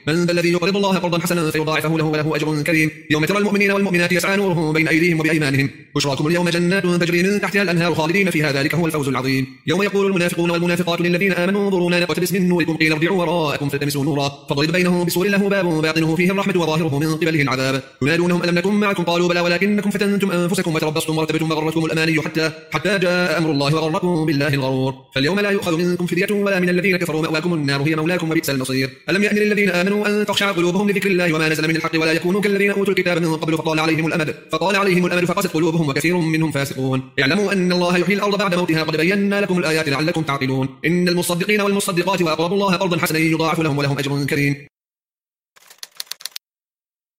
من ذا الذي يقرض الله قرضا حسنا فيضاعفه له وله أجر كريم يوم ترى المؤمنين والمؤمنات يسعى نورهم بين أيديهم وبأيمانهم بشراكم اليوم جنات تجري من تحتها الأنهار خالدين فيها ذلك هو الفوز العظيم يوم يقول المنافقون والمنافقات للذين آمنوا انظرونا نقتبس من نوركم قيل ارجعوا وراءكم فالتمسوا نورا فاضرب بينهم بسور له باب باطنه فيه الرحمة وظاهره من قبله العذاب ينادونهم ألم نكن معكم قالوا بلى ولكنكم فتنتم أنفسكم وتربصتم وارتبتم وغرتكم الأماني حتى جاء أمر الله وغركم بالله الغرور فاليوم لا يؤخذ منكم فدية ولا من الذين كفروا مأواكم النار هي مولاكم وبئس المصير ألم يأن للذين آمنوا أن تخشع قلوبهم لذكر الله وما نزل من الحق ولا يكونوا كالذين أوتوا الكتاب من قبل فطال عليهم الأمد فقست قلوبهم وكثير منهم فاسقون اعلموا أن الله يحيي الأرض بعد موتها قد بينا لكم الآيات لعلكم تعقلون إن المصدقين والمصدقات وأقرضوا الله قرضا حسنا يضاعف لهم ولهم أجر كريم